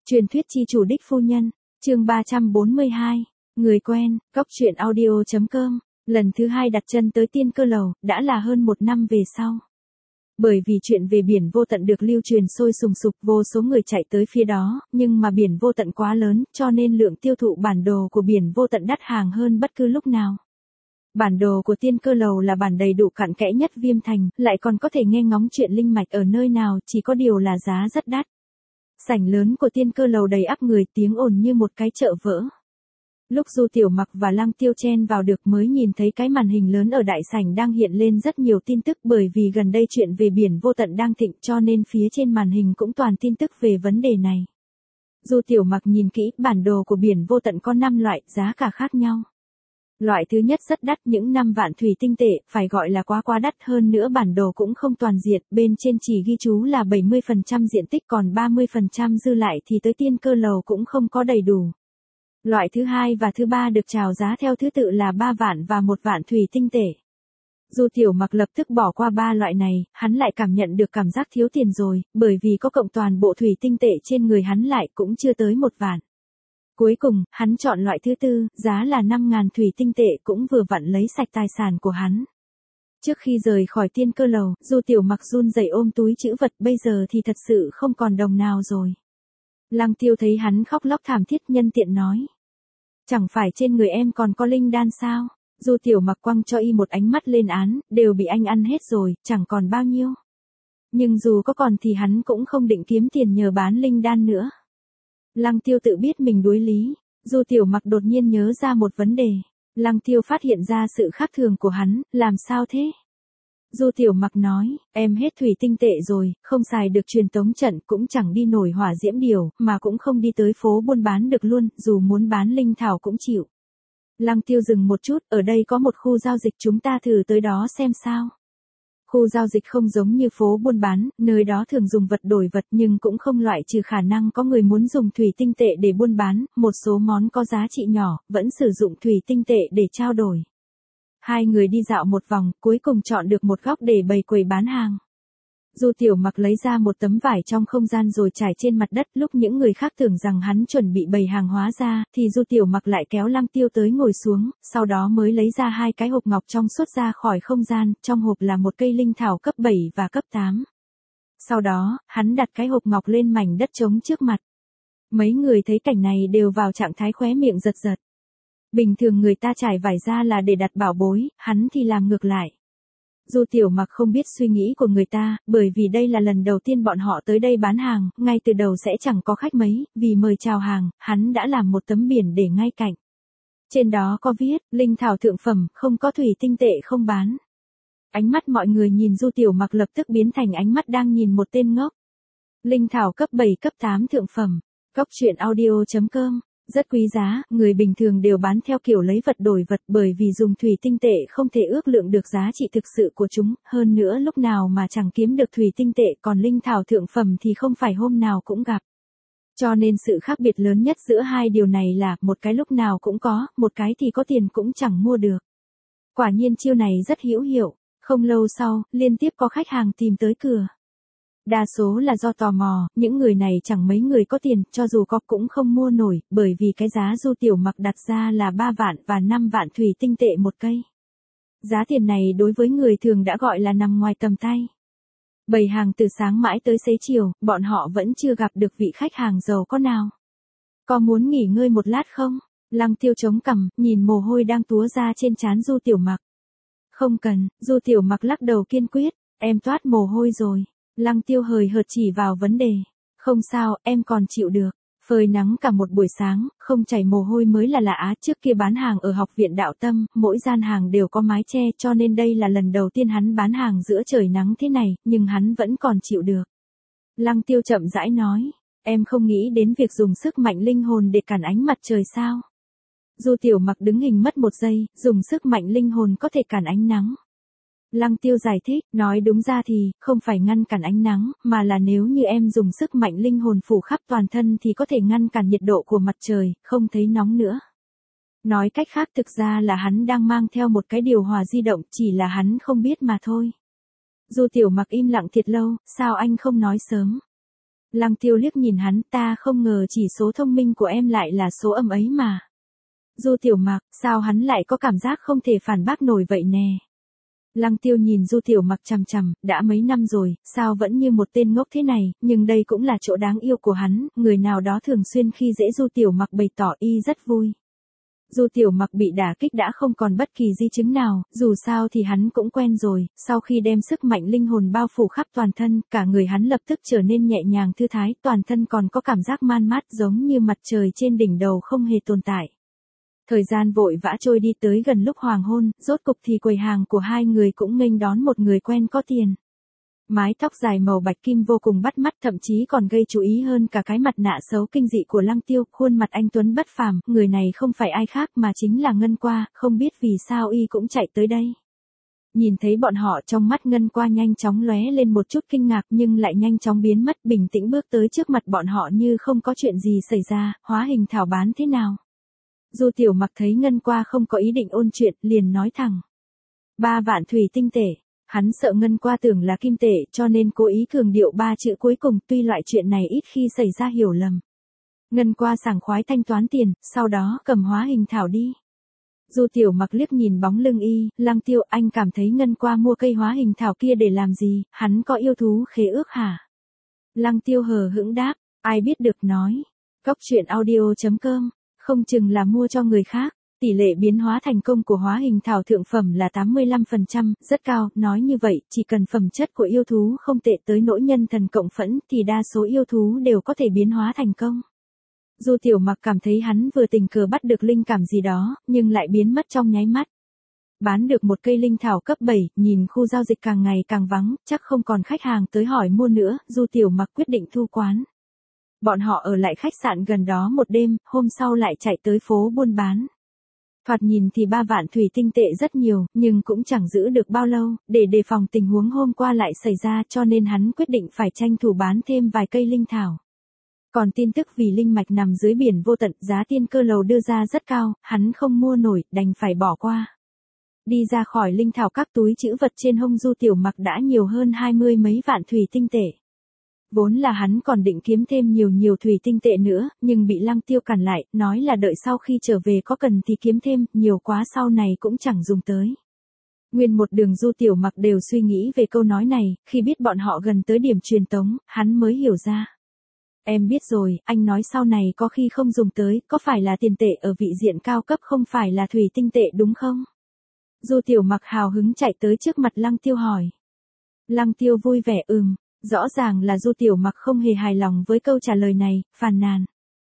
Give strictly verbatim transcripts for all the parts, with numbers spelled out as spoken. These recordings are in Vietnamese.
Truyền thuyết chi chủ đích phu nhân, chương ba trăm bốn mươi hai, người quen, cóc truyện audio chấm com, lần thứ hai đặt chân tới Tiên Cơ Lầu, đã là hơn một năm về sau. Bởi vì chuyện về biển vô tận được lưu truyền sôi sùng sục, vô số người chạy tới phía đó, nhưng mà biển vô tận quá lớn, cho nên lượng tiêu thụ bản đồ của biển vô tận đắt hàng hơn bất cứ lúc nào. Bản đồ của Tiên Cơ Lầu là bản đầy đủ cặn kẽ nhất Viêm Thành, lại còn có thể nghe ngóng chuyện linh mạch ở nơi nào, chỉ có điều là giá rất đắt. Sảnh lớn của Tiên Cơ Lầu đầy ắp người, tiếng ồn như một cái chợ vỡ. Lúc Du Tiểu Mặc và Lăng Tiêu chen vào được mới nhìn thấy cái màn hình lớn ở đại sảnh đang hiện lên rất nhiều tin tức, bởi vì gần đây chuyện về biển vô tận đang thịnh, cho nên phía trên màn hình cũng toàn tin tức về vấn đề này. Du Tiểu Mặc nhìn kỹ, bản đồ của biển vô tận có năm loại, giá cả khác nhau. Loại thứ nhất rất đắt, những năm vạn thủy tinh tệ, phải gọi là quá quá đắt, hơn nữa bản đồ cũng không toàn diện, bên trên chỉ ghi chú là bảy mươi phần trăm diện tích, còn ba mươi phần trăm dư lại thì tới Tiên Cơ Lầu cũng không có đầy đủ. Loại thứ hai và thứ ba được chào giá theo thứ tự là ba vạn và một vạn thủy tinh tệ. Du Tiểu Mặc lập tức bỏ qua ba loại này, hắn lại cảm nhận được cảm giác thiếu tiền rồi, bởi vì có cộng toàn bộ thủy tinh tệ trên người hắn lại cũng chưa tới một vạn. Cuối cùng, hắn chọn loại thứ tư, giá là năm ngàn thủy tinh tệ, cũng vừa vặn lấy sạch tài sản của hắn. Trước khi rời khỏi Tiên Cơ Lầu, Du Tiểu Mặc run rẩy ôm túi trữ vật, bây giờ thì thật sự không còn đồng nào rồi. Lăng Tiêu thấy hắn khóc lóc thảm thiết, nhân tiện nói: chẳng phải trên người em còn có linh đan sao? Du Tiểu Mặc quăng cho y một ánh mắt lên án, đều bị anh ăn hết rồi, chẳng còn bao nhiêu. Nhưng dù có còn thì hắn cũng không định kiếm tiền nhờ bán linh đan nữa. Lăng Tiêu tự biết mình đuối lý. Du Tiểu Mặc đột nhiên nhớ ra một vấn đề. Lăng Tiêu phát hiện ra sự khác thường của hắn, làm sao thế? Du Tiểu Mặc nói, em hết thủy tinh tệ rồi, không xài được truyền tống trận, cũng chẳng đi nổi hỏa diễm điều, mà cũng không đi tới phố buôn bán được luôn, dù muốn bán linh thảo cũng chịu. Lăng Tiêu dừng một chút, ở đây có một khu giao dịch, chúng ta thử tới đó xem sao. Khu giao dịch không giống như phố buôn bán, nơi đó thường dùng vật đổi vật, nhưng cũng không loại trừ khả năng có người muốn dùng thủy tinh tệ để buôn bán, một số món có giá trị nhỏ, vẫn sử dụng thủy tinh tệ để trao đổi. Hai người đi dạo một vòng, cuối cùng chọn được một góc để bày quầy bán hàng. Du Tiểu Mặc lấy ra một tấm vải trong không gian rồi trải trên mặt đất, lúc những người khác tưởng rằng hắn chuẩn bị bày hàng hóa ra, thì Du Tiểu Mặc lại kéo Lăng Tiêu tới ngồi xuống, sau đó mới lấy ra hai cái hộp ngọc trong suốt ra khỏi không gian, trong hộp là một cây linh thảo cấp bảy và cấp tám. Sau đó, hắn đặt cái hộp ngọc lên mảnh đất trống trước mặt. Mấy người thấy cảnh này đều vào trạng thái khóe miệng giật giật. Bình thường người ta trải vải ra là để đặt bảo bối, hắn thì làm ngược lại. Du Tiểu Mặc không biết suy nghĩ của người ta, bởi vì đây là lần đầu tiên bọn họ tới đây bán hàng, ngay từ đầu sẽ chẳng có khách mấy, vì mời chào hàng, hắn đã làm một tấm biển để ngay cạnh. Trên đó có viết, linh thảo thượng phẩm, không có thủy tinh tệ không bán. Ánh mắt mọi người nhìn Du Tiểu Mặc lập tức biến thành ánh mắt đang nhìn một tên ngốc. Linh thảo cấp bảy cấp tám thượng phẩm, cóc truyện audio chấm com. Rất quý giá, người bình thường đều bán theo kiểu lấy vật đổi vật, bởi vì dùng thủy tinh tệ không thể ước lượng được giá trị thực sự của chúng, hơn nữa lúc nào mà chẳng kiếm được thủy tinh tệ, còn linh thảo thượng phẩm thì không phải hôm nào cũng gặp. Cho nên sự khác biệt lớn nhất giữa hai điều này là, một cái lúc nào cũng có, một cái thì có tiền cũng chẳng mua được. Quả nhiên chiêu này rất hữu hiệu, không lâu sau, liên tiếp có khách hàng tìm tới cửa. Đa số là do tò mò, những người này chẳng mấy người có tiền, cho dù có cũng không mua nổi, bởi vì cái giá Du Tiểu Mặc đặt ra là ba vạn và năm vạn thủy tinh tệ một cây. Giá tiền này đối với người thường đã gọi là nằm ngoài tầm tay. Bày hàng từ sáng mãi tới xế chiều, bọn họ vẫn chưa gặp được vị khách hàng giàu có nào. Có muốn nghỉ ngơi một lát không? Lăng Tiêu chống cằm, nhìn mồ hôi đang túa ra trên trán Du Tiểu Mặc. Không cần, Du Tiểu Mặc lắc đầu kiên quyết, em toát mồ hôi rồi. Lăng Tiêu hời hợt chỉ vào vấn đề. Không sao, em còn chịu được. Phơi nắng cả một buổi sáng, không chảy mồ hôi mới là lạ á. Trước kia bán hàng ở học viện đạo tâm, mỗi gian hàng đều có mái che, cho nên đây là lần đầu tiên hắn bán hàng giữa trời nắng thế này, nhưng hắn vẫn còn chịu được. Lăng Tiêu chậm rãi nói, em không nghĩ đến việc dùng sức mạnh linh hồn để cản ánh mặt trời sao? Du Tiểu Mặc đứng hình mất một giây, dùng sức mạnh linh hồn có thể cản ánh nắng. Lăng Tiêu giải thích, nói đúng ra thì, không phải ngăn cản ánh nắng, mà là nếu như em dùng sức mạnh linh hồn phủ khắp toàn thân thì có thể ngăn cản nhiệt độ của mặt trời, không thấy nóng nữa. Nói cách khác thực ra là hắn đang mang theo một cái điều hòa di động, chỉ là hắn không biết mà thôi. Du Tiểu Mặc im lặng thiệt lâu, sao anh không nói sớm? Lăng Tiêu liếc nhìn hắn, ta không ngờ chỉ số thông minh của em lại là số âm ấy mà. Du Tiểu Mặc, sao hắn lại có cảm giác không thể phản bác nổi vậy nè. Lăng Tiêu nhìn Du Tiểu Mặc chằm chằm, đã mấy năm rồi, sao vẫn như một tên ngốc thế này, nhưng đây cũng là chỗ đáng yêu của hắn, người nào đó thường xuyên khi dễ Du Tiểu Mặc bày tỏ y rất vui. Du Tiểu Mặc bị đả kích đã không còn bất kỳ di chứng nào, dù sao thì hắn cũng quen rồi, sau khi đem sức mạnh linh hồn bao phủ khắp toàn thân, cả người hắn lập tức trở nên nhẹ nhàng thư thái, toàn thân còn có cảm giác man mát giống như mặt trời trên đỉnh đầu không hề tồn tại. Thời gian vội vã trôi đi tới gần lúc hoàng hôn, rốt cục thì quầy hàng của hai người cũng nghênh đón một người quen có tiền. Mái tóc dài màu bạch kim vô cùng bắt mắt, thậm chí còn gây chú ý hơn cả cái mặt nạ xấu kinh dị của Lăng Tiêu, khuôn mặt anh tuấn bất phàm, người này không phải ai khác mà chính là Ngân Qua, không biết vì sao y cũng chạy tới đây. Nhìn thấy bọn họ, trong mắt Ngân Qua nhanh chóng lóe lên một chút kinh ngạc nhưng lại nhanh chóng biến mất, bình tĩnh bước tới trước mặt bọn họ như không có chuyện gì xảy ra. Hóa hình thảo bán thế nào? Du Tiểu Mặc thấy Ngân Qua không có ý định ôn chuyện, liền nói thẳng. Ba vạn thủy tinh tệ. Hắn sợ Ngân Qua tưởng là kim tệ cho nên cố ý cường điệu ba chữ cuối cùng, tuy loại chuyện này ít khi xảy ra hiểu lầm. Ngân Qua sảng khoái thanh toán tiền, sau đó cầm hóa hình thảo đi. Du Tiểu Mặc liếc nhìn bóng lưng y, Lăng Tiêu, anh cảm thấy Ngân Qua mua cây hóa hình thảo kia để làm gì, hắn có yêu thú khế ước hả? Lăng Tiêu hờ hững đáp, ai biết được nói. Cốc truyện audio chấm com, không chừng là mua cho người khác. Tỷ lệ biến hóa thành công của hóa hình thảo thượng phẩm là tám mươi lăm phần trăm, rất cao, nói như vậy, chỉ cần phẩm chất của yêu thú không tệ tới nỗi nhân thần cộng phẫn thì đa số yêu thú đều có thể biến hóa thành công. Du Tiểu Mặc cảm thấy hắn vừa tình cờ bắt được linh cảm gì đó, nhưng lại biến mất trong nháy mắt. Bán được một cây linh thảo cấp bảy, nhìn khu giao dịch càng ngày càng vắng, chắc không còn khách hàng tới hỏi mua nữa, Du Tiểu Mặc quyết định thu quán. Bọn họ ở lại khách sạn gần đó một đêm, hôm sau lại chạy tới phố buôn bán. Thoạt nhìn thì ba vạn thủy tinh tệ rất nhiều, nhưng cũng chẳng giữ được bao lâu, để đề phòng tình huống hôm qua lại xảy ra cho nên hắn quyết định phải tranh thủ bán thêm vài cây linh thảo. Còn tin tức vì linh mạch nằm dưới biển vô tận, giá tiên cơ lầu đưa ra rất cao, hắn không mua nổi, đành phải bỏ qua. Đi ra khỏi linh thảo, các túi trữ vật trên hông Du Tiểu Mặc đã nhiều hơn hai mươi mấy vạn thủy tinh tệ. Vốn là hắn còn định kiếm thêm nhiều nhiều thủy tinh tệ nữa, nhưng bị Lăng Tiêu cản lại, nói là đợi sau khi trở về có cần thì kiếm thêm, nhiều quá sau này cũng chẳng dùng tới. Nguyên một đường Du Tiểu Mặc đều suy nghĩ về câu nói này, khi biết bọn họ gần tới điểm truyền tống, hắn mới hiểu ra. Em biết rồi, anh nói sau này có khi không dùng tới, có phải là tiền tệ ở vị diện cao cấp không phải là thủy tinh tệ đúng không? Du Tiểu Mặc hào hứng chạy tới trước mặt Lăng Tiêu hỏi. Lăng Tiêu vui vẻ ừm. Rõ ràng là Du Tiểu Mặc không hề hài lòng với câu trả lời này, phàn nàn.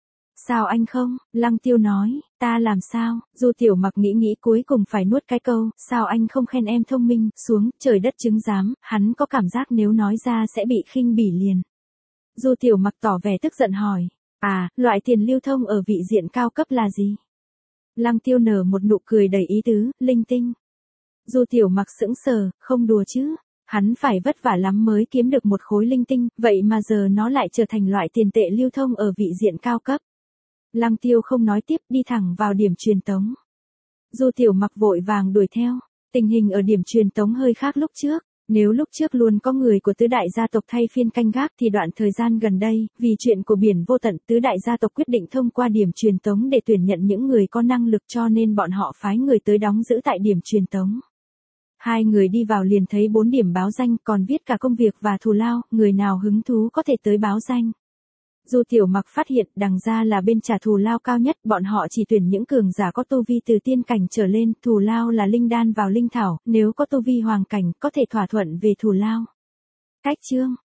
Sao anh không? Lăng Tiêu nói, ta làm sao? Du Tiểu Mặc nghĩ nghĩ cuối cùng phải nuốt cái câu, sao anh không khen em thông minh, xuống, trời đất chứng giám, hắn có cảm giác nếu nói ra sẽ bị khinh bỉ liền. Du Tiểu Mặc tỏ vẻ tức giận hỏi, à, loại tiền lưu thông ở vị diện cao cấp là gì? Lăng Tiêu nở một nụ cười đầy ý tứ, linh tinh. Du Tiểu Mặc sững sờ, không đùa chứ. Hắn phải vất vả lắm mới kiếm được một khối linh tinh, vậy mà giờ nó lại trở thành loại tiền tệ lưu thông ở vị diện cao cấp. Lăng Tiêu không nói tiếp, đi thẳng vào điểm truyền tống. Du Tiểu Mặc vội vàng đuổi theo, tình hình ở điểm truyền tống hơi khác lúc trước. Nếu lúc trước luôn có người của tứ đại gia tộc thay phiên canh gác thì đoạn thời gian gần đây, vì chuyện của biển vô tận, tứ đại gia tộc quyết định thông qua điểm truyền tống để tuyển nhận những người có năng lực cho nên bọn họ phái người tới đóng giữ tại điểm truyền tống. Hai người đi vào liền thấy bốn điểm báo danh, còn viết cả công việc và thù lao, người nào hứng thú có thể tới báo danh. Du Tiểu Mặc phát hiện đằng ra là bên trả thù lao cao nhất, bọn họ chỉ tuyển những cường giả có tu vi từ tiên cảnh trở lên, thù lao là linh đan vào linh thảo, nếu có tu vi hoàng cảnh có thể thỏa thuận về thù lao. Cách chương